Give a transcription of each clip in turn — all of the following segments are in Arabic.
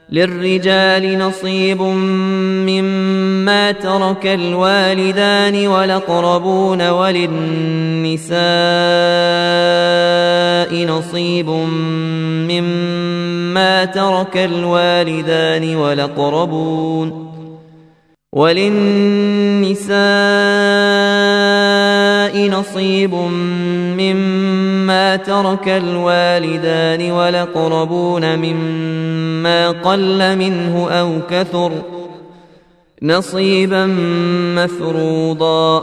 للرجال نصيب مما ترك الوالدان والأقربون وللنساء نصيب مما ترك الوالدان والأقربون مما قل منه أو كثر نصيبا مفروضا.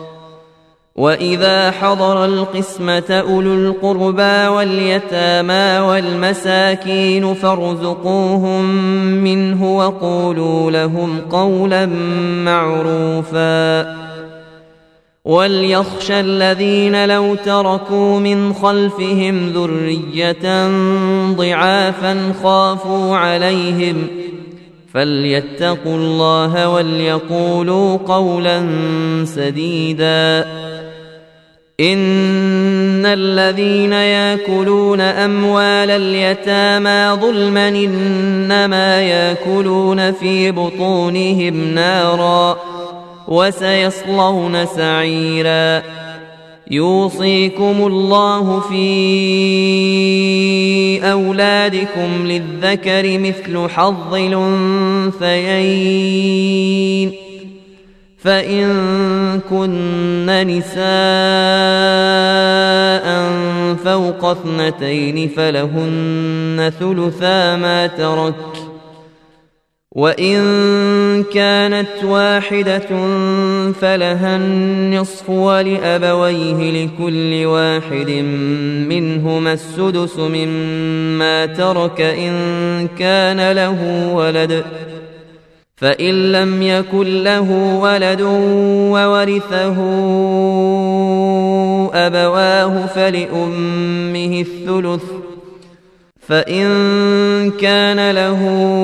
وإذا حضر القسمة أولو القربى واليتامى والمساكين فارزقوهم منه وقولوا لهم قولا معروفا. وليخشى الذين لو تركوا من خلفهم ذرية ضعافا خافوا عليهم فليتقوا الله وليقولوا قولا سديدا. إن الذين يأكلون أموال اليتامى ظلما إنما يأكلون في بطونهم نارا وسيصلون سعيرا. يوصيكم الله في أولادكم للذكر مثل حظ الأنثيين فإن كن نساء فوق 2 فلهن ثلثا ما ترك وإن كانت واحدة فلها النصف ولأبويه لكل واحد منهما السدس مما ترك إن كان له ولد فإن لم يكن له ولد وورثه أبواه فلأمه الثلث فإن كان له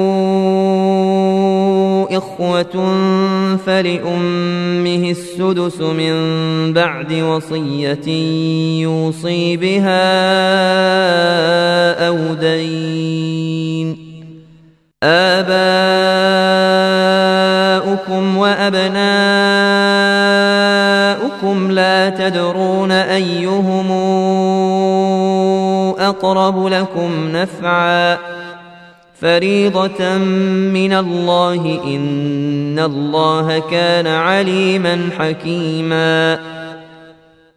إخوة فلأمه السدس من بعد وصية يوصي بها أو دين. آباؤكم وأبناؤكم لا تدرون أيهم أقرب لكم نفعا فريضة من الله إن الله كان عليما حكيما.